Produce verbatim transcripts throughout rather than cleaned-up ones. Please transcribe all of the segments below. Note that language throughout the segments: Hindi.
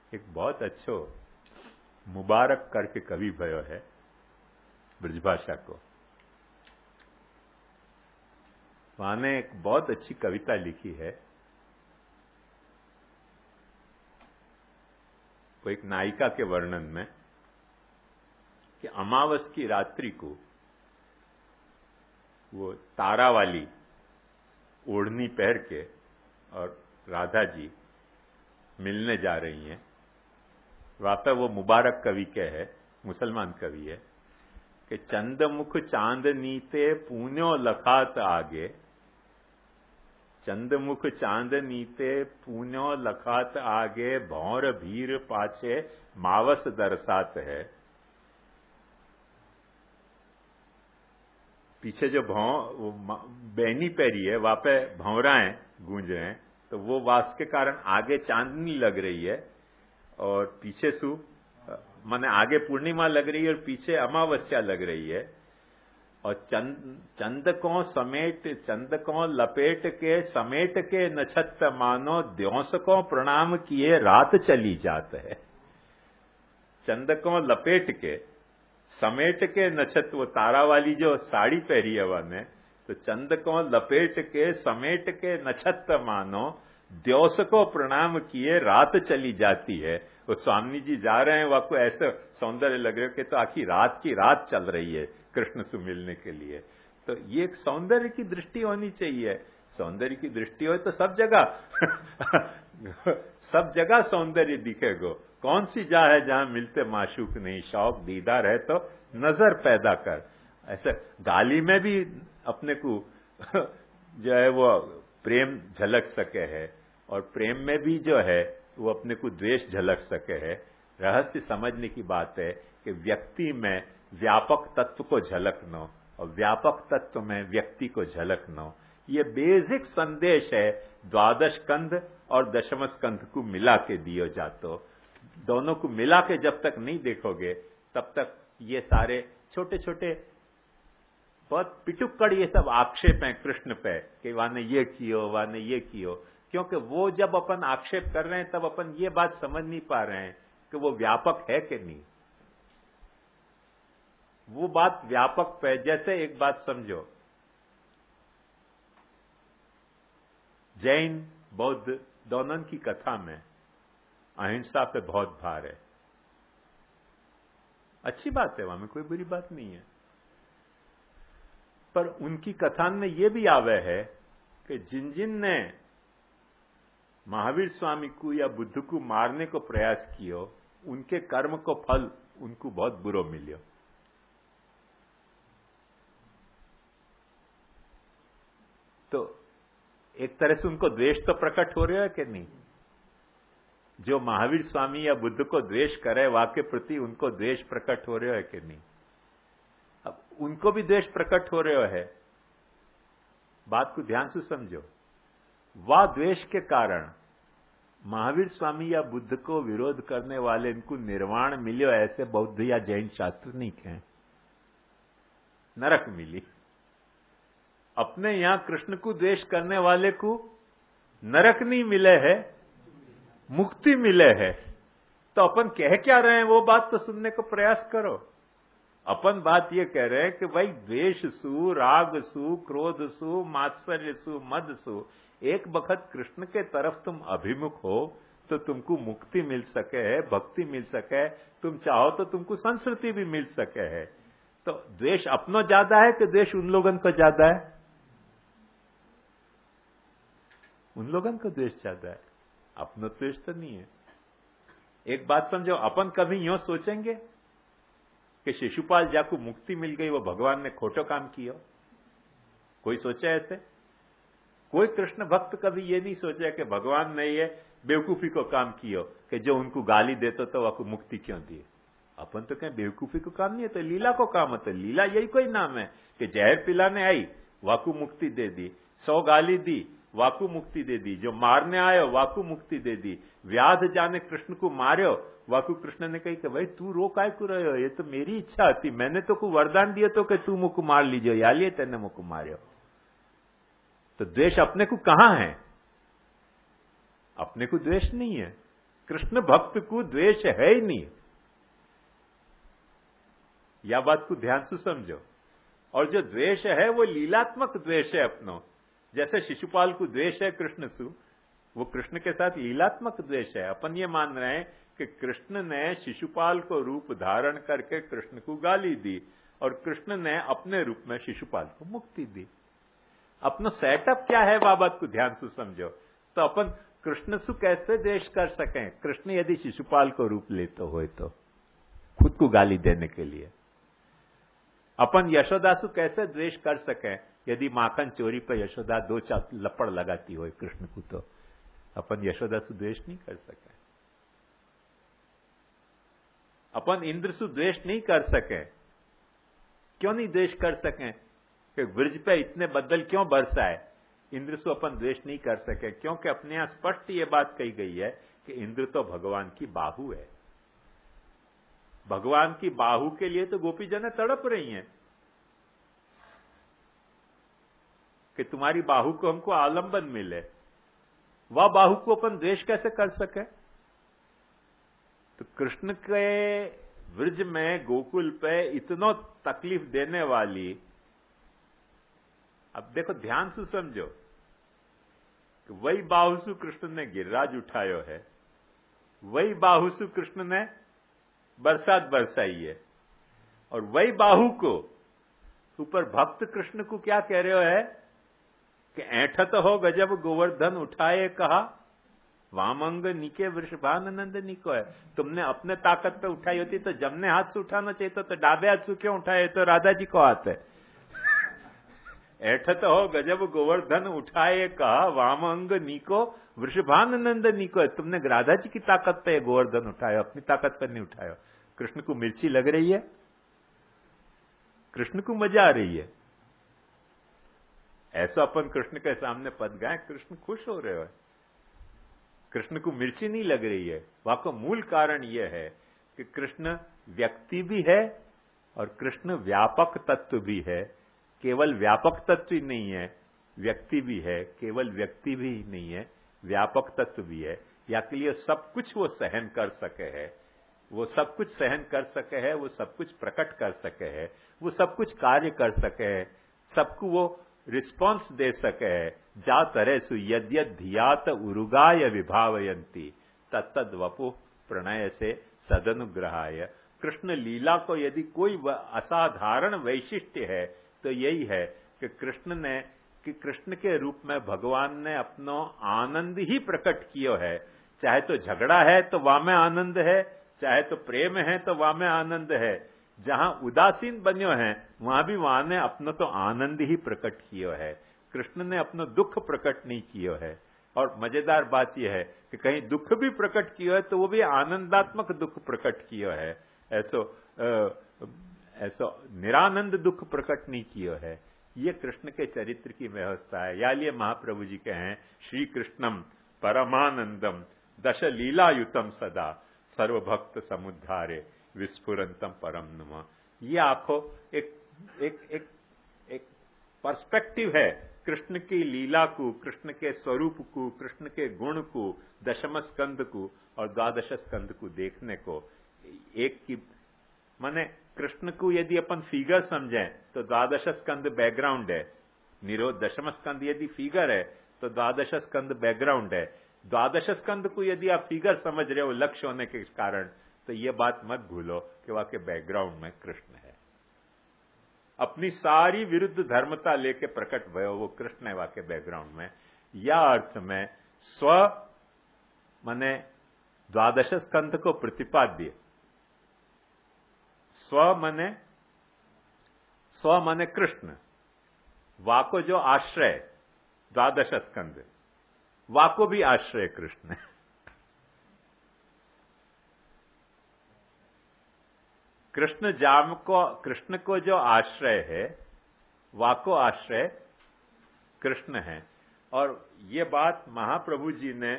एक बहुत अच्छो मुबारक करके कवि भयो है ब्रजभाषा को। वहां ने एक बहुत अच्छी कविता लिखी है। वो एक नायिका के वर्णन में कि अमावस की रात्रि को वो तारा वाली ओढ़नी पहन के और राधा जी मिलने जा रही हैं। वाता वो मुबारक कवि के है, मुसलमान कवि है कि चंदमुख चांदनीते पुण्यो लखात आगे, चंदमुख चांदनीते पुण्यो लखात आगे, भौर भीर पाछे मावस दरसात है। पीछे जो भौ बैनी पैरी है वहां पे भौराएं गूंज रहे हैं, तो वो वास के कारण आगे चांदनी लग रही है और पीछे सु माने आगे पूर्णिमा लग रही है और पीछे अमावस्या लग रही है। और चंद चंद को समेट चंद को लपेट के समेट के नछत मानो द्योंस को प्रणाम किए रात चली जात है। चंद को लपेट के समेट के नछत, वो तारा वाली जो साड़ी पहरी है वह, तो चंद को लपेट के समेट के नछत मानो द्योस को प्रणाम किए रात चली जाती है। वो स्वामी जी जा रहे हैं, वह को ऐसे सौंदर्य लग रहे हो कि तो आखिर रात की रात चल रही है कृष्ण से मिलने के लिए। तो ये एक सौंदर्य की दृष्टि होनी चाहिए। सौंदर्य की दृष्टि हो तो सब जगह सब जगह सौंदर्य दिखेगो। कौन सी जा है जहां मिलते माशूक नहीं, शौक दीदार है तो नजर पैदा कर। ऐसे गाली में भी अपने को जो है वो प्रेम झलक सके है, और प्रेम में भी जो है वो अपने को द्वेष झलक सके है। रहस्य समझने की बात है कि व्यक्ति में व्यापक तत्व को झलकना और व्यापक तत्व में व्यक्ति को झलकना, ये बेसिक संदेश है द्वादश स्कंध और दशम स्कंध को मिला के दियो जातो। दोनों को मिला के जब तक नहीं देखोगे तब तक ये सारे छोटे छोटे बहुत पिटुक्कड़ ये सब आक्षेप हैं कृष्ण पे कि वाने ये कियो वाने ये कियो, क्योंकि वो जब अपन आक्षेप कर रहे हैं तब अपन ये बात समझ नहीं पा रहे हैं कि वो व्यापक है कि नहीं। वो बात व्यापक पे, जैसे एक बात समझो, जैन बौद्ध दोनों की कथा में अहिंसा पे बहुत भार है। अच्छी बात है, वहां में कोई बुरी बात नहीं है, पर उनकी कथा में यह भी आवे है कि जिन जिन ने महावीर स्वामी को या बुद्ध को मारने को प्रयास कियो, उनके कर्म को फल उनको बहुत बुरो मिलियो। तो एक तरह से उनको द्वेष तो प्रकट हो रहा है कि नहीं। जो महावीर स्वामी या बुद्ध को द्वेष करे, वाके प्रति उनको द्वेष प्रकट हो रहा है कि नहीं। अब उनको भी द्वेष प्रकट हो रहा है। बात को ध्यान से समझो। वह द्वेष के कारण महावीर स्वामी या बुद्ध को विरोध करने वाले इनको निर्वाण मिलियो, ऐसे बौद्ध या जैन शास्त्र नहीं कहें। नरक मिली। अपने यहां कृष्ण को द्वेष करने वाले को नरक नहीं मिले है, मुक्ति मिले है। तो अपन कह क्या रहे हैं वो बात तो सुनने को प्रयास करो। अपन बात ये कह रहे हैं कि भाई द्वेष सु, राग सु, क्रोध सु, मात्सर्य सु, मद सु, एक बखत कृष्ण के तरफ तुम अभिमुख हो तो तुमको मुक्ति मिल सके है, भक्ति मिल सके है, तुम चाहो तो तुमको संस्कृति भी मिल सके है। तो द्वेष अपनो ज्यादा है कि द्वेष उन लोगन को ज्यादा है? उन लोगन को द्वेष ज्यादा है, अपनो द्वेष तो नहीं है। एक बात समझो, अपन कभी यूं सोचेंगे कि शिशुपाल जा को मुक्ति मिल गई, वो भगवान ने खोटो काम किया? कोई सोचा ऐसे? कोई कृष्ण भक्त कभी ये नहीं सोचा कि भगवान ने ये बेवकूफी को काम किया कि जो उनको गाली देते तो वह मुक्ति क्यों दिए। अपन तो कहें बेवकूफी को काम नहीं है, तो लीला को काम होता है। लीला यही कोई नाम है कि जहर पिलाने आई वाकू मुक्ति दे दी, सौ गाली दी वाकू मुक्ति दे दी, जो मारने आयो वाकू मुक्ति दे दी, व्याध जाने कृष्ण को मार्यो वाकू कृष्ण ने कही कि भाई तू रो काय को रहो, ये तो मेरी इच्छा थी, मैंने तो को वरदान दिया तो कि तू मुझको मार लीजिए, या लिए तेने मुझको मार्यो। तो द्वेष अपने को कहां है? अपने को द्वेष नहीं है। कृष्ण भक्त को द्वेष है ही नहीं। या बात को ध्यान से समझो। और जो द्वेष है वो लीलात्मक द्वेष है अपनो। जैसे शिशुपाल को द्वेष है कृष्ण से, वो कृष्ण के साथ लीलात्मक द्वेष है। अपन ये मान रहे हैं कि कृष्ण ने शिशुपाल को रूप धारण करके कृष्ण को गाली दी और कृष्ण ने अपने रूप में शिशुपाल को मुक्ति दी। अपना सेटअप क्या है वह बात को ध्यान से समझो। तो अपन कृष्ण से कैसे द्वेष कर सकें? कृष्ण यदि शिशुपाल को रूप लेते हो तो खुद को गाली देने के लिए। अपन यशोदा से कैसे द्वेष कर सकें? यदि माखन चोरी पर यशोदा दो चार लपड़ लगाती हो कृष्ण को, तो अपन यशोदा से द्वेष नहीं कर सके। अपन इंद्र से द्वेष नहीं कर सके। क्यों नहीं द्वेष कर सके? कि ब्रज पे इतने बदल क्यों बरसाए? इंद्र से अपन द्वेष नहीं कर सके क्योंकि अपने यहां स्पष्ट ये बात कही गई है कि इंद्र तो भगवान की बाहु है। भगवान की बाहु के लिए तो गोपी जने तड़प रही हैं कि तुम्हारी बाहु को हमको आलंबन मिले। वह बाहु को अपन द्वेष कैसे कर सके? तो कृष्ण के व्रज में गोकुल पे इतना तकलीफ देने वाली, अब देखो ध्यान से समझो कि वही बाहु से कृष्ण ने गिरिराज उठायो है, वही बाहु से कृष्ण ने बरसात बरसाई है, और वही बाहु को ऊपर भक्त कृष्ण को क्या कह रहे हो है कि ऐठत हो गजब गोवर्धन उठाए कहा, वामंग निके वृषभानंद निको है। तुमने अपने ताकत पे उठाई होती तो जमने हाथ से उठाना चाहिए, तो, तो डाबे हाथ से क्यों उठाए? तो राधा जी को हाथ है। ऐठत हो गजब गोवर्धन उठाए कहा, वामंग निको वृषभानंद निको है। तुमने राधा जी की ताकत पे गोवर्धन उठाया, अपनी ताकत पर नहीं उठाया। कृष्ण को मिर्ची लग रही है, कृष्ण को मजा आ रही है। ऐसा अपन कृष्ण के सामने पद गाए, कृष्ण खुश हो रहे हो। कृष्ण को मिर्ची नहीं लग रही है। वहां का मूल कारण यह है कि कृष्ण व्यक्ति भी है और कृष्ण व्यापक तत्व भी है। केवल व्यापक तत्व ही नहीं है, व्यक्ति भी है। केवल व्यक्ति भी नहीं है, व्यापक तत्व भी है। या के लिए सब कुछ वो सहन कर सके है, वो सब कुछ सहन कर सके है, वो सब कुछ प्रकट कर सके है, वो सब कुछ कार्य कर सके है, सबको वो रिस्पॉन्स दे सके है। जा तरह सु यद्यद धियात उरुगाय विभावयंती तत्तद वपु प्रणय से सदनुग्रहाय। कृष्ण लीला को यदि कोई असाधारण वैशिष्ट्य है तो यही है कि कृष्ण ने कि कृष्ण के रूप में भगवान ने अपनो आनंद ही प्रकट किया है। चाहे तो झगड़ा है तो वहां में आनंद है, चाहे तो प्रेम है तो वहां में आनंद है। जहां उदासीन बन्यो है वहां भी वहां ने अपना तो आनंद ही प्रकट किया है। कृष्ण ने अपना दुख प्रकट नहीं किया है। और मजेदार बात यह है कि कहीं दुख भी प्रकट किया है तो वो भी आनंदात्मक दुख प्रकट किया है। ऐसो ऐसो निरानंद दुख प्रकट नहीं किया है। ये कृष्ण के चरित्र की व्यवस्था है। या लिए महाप्रभु जी के हैं, श्री कृष्णम परमानंदम दश लीलायुतम सदा सर्वभक्त समुद्धारे विस्फुरंतम परम नमः। ये आपको एक एक एक एक पर्सपेक्टिव है कृष्ण की लीला को, कृष्ण के स्वरूप को, कृष्ण के गुण को, दशम स्कंद को और द्वादश स्कंद को देखने को। एक की माने कृष्ण को यदि अपन फिगर समझें तो द्वादश स्कंद बैकग्राउंड है, निरोध दशम स्कंद यदि फिगर है तो द्वादश स्कंद बैकग्राउंड है। द्वादश स्कंद को यदि आप फिगर समझ रहे हो लक्ष्य होने के कारण, तो ये बात मत भूलो कि वहां के बैकग्राउंड में कृष्ण है। अपनी सारी विरुद्ध धर्मता लेके प्रकट भयो वो कृष्ण है वहां के बैकग्राउंड में। या अर्थ में स्व माने द्वादश स्कंद को प्रतिपाद्य, स्व माने स्व माने कृष्ण, वाको जो आश्रय द्वादश स्कंद, वाको भी आश्रय कृष्ण है। कृष्ण जाम को, कृष्ण को जो आश्रय है वाको आश्रय कृष्ण है। और ये बात महाप्रभु जी ने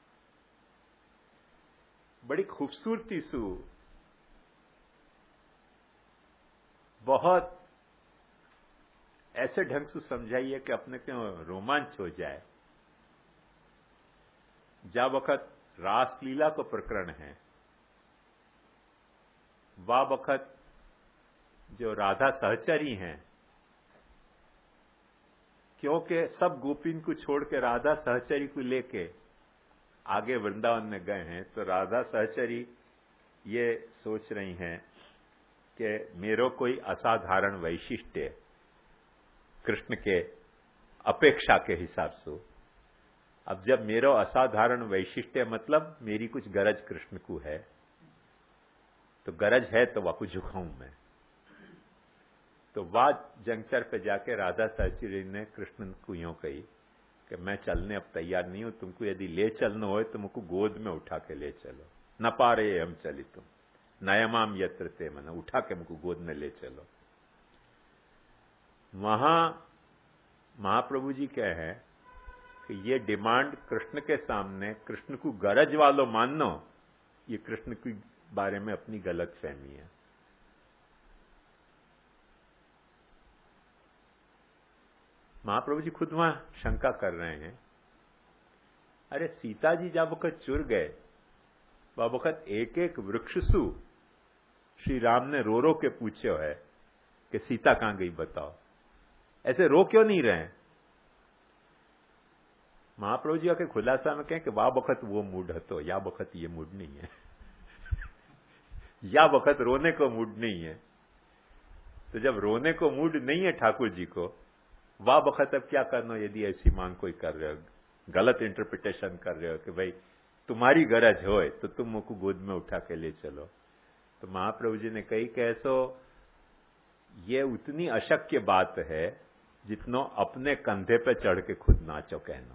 बड़ी खूबसूरती से बहुत ऐसे ढंग से समझाई है कि अपने को रोमांच हो जाए। जा वक्त रासलीला को प्रकरण है। वा वक्त जो राधा सहचरी हैं, क्योंकि सब गोपीन को छोड़ के राधा सहचरी को लेके आगे वृंदावन में गए हैं, तो राधा सहचरी ये सोच रही हैं कि मेरो कोई असाधारण वैशिष्ट्य कृष्ण के अपेक्षा के हिसाब से। अब जब मेरो असाधारण वैशिष्ट्य मतलब मेरी कुछ गरज कृष्ण को है, तो गरज है तो वापस झुकाऊं मैं। तो वाद जंक्चर पे जाके राधा सहचरी ने कृष्ण को यूं कही कि मैं चलने अब तैयार नहीं हूं, तुमको यदि ले चलना हो तो मुझको गोद में उठा के ले चलो। न पा रहे हम चली तुम नयमाम यत्र ते मन, उठा के मुझको गोद में ले चलो। वहां महाप्रभु जी कहे हैं कि ये डिमांड कृष्ण के सामने कृष्ण को गरज वालों मानना, ये कृष्ण के बारे में अपनी गलत फहमी है। महाप्रभु जी खुद वहां शंका कर रहे हैं, अरे सीता जी जब वक्त चुर गए, वह वक्त एक एक वृक्षसु श्री राम ने रो रो के पूछे है कि सीता कहां गई बताओ, ऐसे रो क्यों नहीं रहे? महाप्रभु जी आके खुलासा में कहें कि वाह वक्त वो मूड है, तो या वक्त ये मूड नहीं है या वक्त रोने को मूड नहीं है। तो जब रोने को मूड नहीं है ठाकुर जी को, वाह वक्त अब क्या करना यदि ऐसी मांग कोई कर रहे हो, गलत इंटरप्रिटेशन कर रहे हो कि भाई तुम्हारी गरज हो तो तुम मुझको गोद में उठा के ले चलो। तो महाप्रभु जी ने कही कि ऐसो ये उतनी अशक्य बात है जितनो अपने कंधे पे चढ़ के खुद नाचो कहना।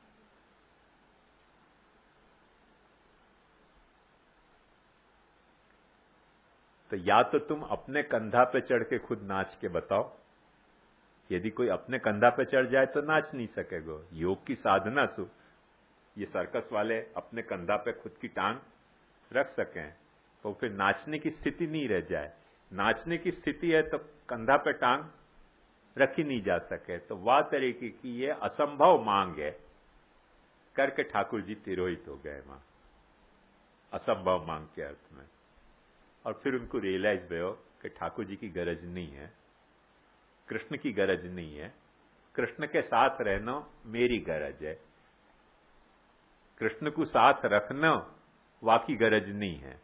तो या तो तुम अपने कंधा पे चढ़ के खुद नाच के बताओ, यदि कोई अपने कंधा पे चढ़ जाए तो नाच नहीं सकेगा। योग की साधना सु ये सर्कस वाले अपने कंधा पे खुद की टांग रख सकें तो फिर नाचने की स्थिति नहीं रह जाए। नाचने की स्थिति है तो कंधा पे टांग रखी नहीं जा सके, तो वह तरीके की ये असंभव मांग है करके ठाकुर जी तिरोहित हो गए वहां असंभव मांग के अर्थ में। और फिर उनको रियलाइज भयो कि ठाकुर जी की गरज नहीं है, कृष्ण की गरज नहीं है, कृष्ण के साथ रहना मेरी गरज है, कृष्ण को साथ रखना वाकी गरज नहीं है।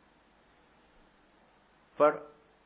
पर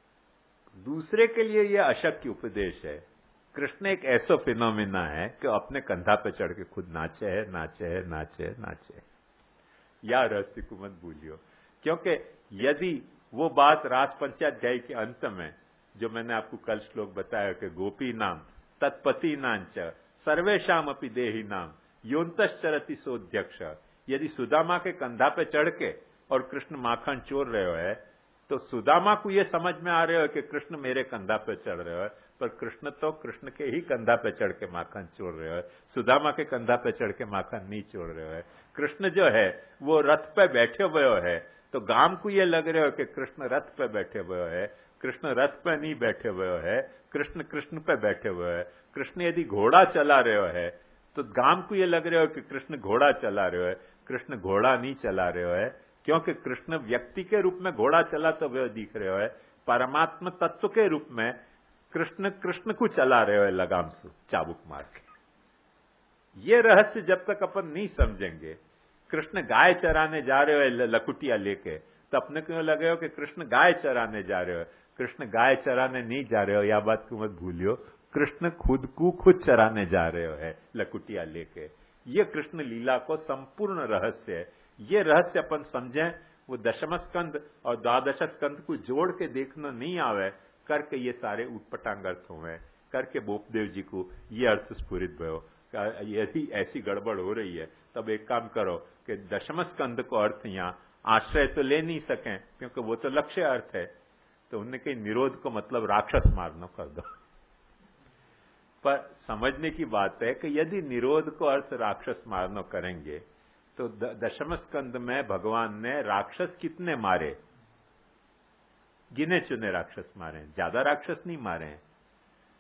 दूसरे के लिए यह अशक्य उपदेश है। कृष्ण एक ऐसा फिनोमिना है कि अपने कंधा पे चढ़ के खुद नाचे है नाचे है नाचे है नाचे। या रहस्य को मत भूलियो, क्योंकि यदि वो बात रास पंचाध्याय के अंत में जो मैंने आपको कल श्लोक बताया कि गोपी नाम तत्पति नांच सर्वेशाम अपि देही नाम योन्तश्चरति सोध्यक्ष, यदि सुदामा के कंधा पे चढ़ के और कृष्ण माखन चोर रहे है तो सुदामा को यह समझ में आ रहे हो कि कृष्ण मेरे कंधा पे चढ़ रहे हो, पर कृष्ण तो कृष्ण के ही कंधा पे चढ़ के माखन चोर रहे हो, सुदामा के कंधा पे चढ़ के माखन नहीं चोर रहे हो। कृष्ण जो है वो रथ पे बैठे हुए है, तो गाम को ये लग रहे हो कि कृष्ण रथ पे बैठे हुए है, कृष्ण रथ पे नहीं बैठे हुए है, कृष्ण कृष्ण पे बैठे हुए है। कृष्ण यदि घोड़ा चला रहे हो है तो गाम को ये लग रहे हो कि कृष्ण घोड़ा चला रहे हो है, कृष्ण घोड़ा नहीं चला रहे हो है, क्योंकि कृष्ण व्यक्ति के रूप में घोड़ा चला तो वह दिख रहे हो है, परमात्मा तत्व के रूप में कृष्ण कृष्ण को चला रहे हो है लगाम से चाबुक मार के। ये रहस्य जब तक अपन नहीं समझेंगे, कृष्ण गाय चराने जा रहे हो लकुटिया लेके, तो अपने क्यों लगे हो कि कृष्ण गाय चराने जा रहे हो, कृष्ण गाय चराने नहीं जा रहे हो, या बात को मत भूलियो, कृष्ण खुद को खुद चराने जा रहे हो है लकुटिया लेके। ये कृष्ण लीला को संपूर्ण रहस्य है। ये रहस्य अपन समझें, वो दशम स्कंद और द्वादश स्कंद को जोड़ के देखना नहीं आवे करके ये सारे उटपटांग अर्थ हुए करके बोपदेव जी को ये अर्थ स्फुरित भयो। यदि ऐसी गड़बड़ हो रही है तब एक काम करो कि दशम स्कंद को अर्थ यहां आश्रय तो ले नहीं सकें क्योंकि वो तो लक्ष्य अर्थ है, तो उनने कहीं निरोध को मतलब राक्षस मारना कर दो। पर समझने की बात है कि यदि निरोध को अर्थ राक्षस मारना करेंगे तो दशम स्कंद में भगवान ने राक्षस कितने मारे, गिने चुने राक्षस मारे, ज्यादा राक्षस नहीं मारे।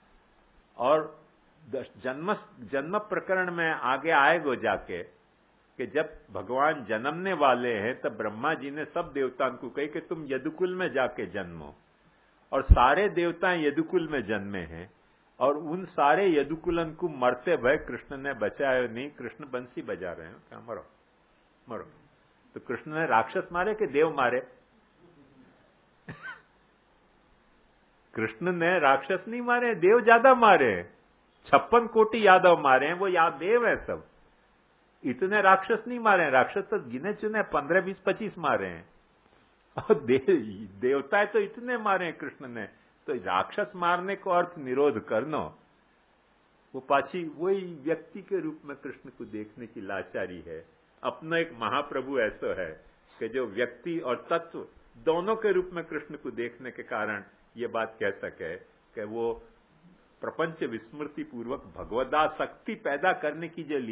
और जन्म जन्म प्रकरण में आगे आएगो जाके कि जब भगवान जन्मने वाले हैं तब ब्रह्मा जी ने सब देवताओं को कही कि तुम यदुकुल में जाके जन्मो, और सारे देवता यदुकुल में जन्मे हैं, और उन सारे यदुकुलन को मरते भय कृष्ण ने बचाया नहीं। कृष्ण बंसी बजा रहे हैं, क्या मरो मरो। तो कृष्ण ने राक्षस मारे कि देव मारे? कृष्ण ने राक्षस नहीं मारे, देव ज्यादा मारे। छप्पन कोटि यादव मारे हैं, वो याद देव है सब। इतने राक्षस नहीं मारे हैं, राक्षस तो गिने चुने पंद्रह बीस पच्चीस मारे हैं, और देव देवता तो इतने मारे हैं कृष्ण ने। तो राक्षस मारने को अर्थ निरोध करना, वो पाछी वही व्यक्ति के रूप में कृष्ण को देखने की लाचारी है। अपना एक महाप्रभु ऐसा है कि जो व्यक्ति और तत्व दोनों के रूप में कृष्ण को देखने के कारण ये बात कह सके कि वो प्रपंच विस्मृति पूर्वक भगवदा शक्ति पैदा करने की जो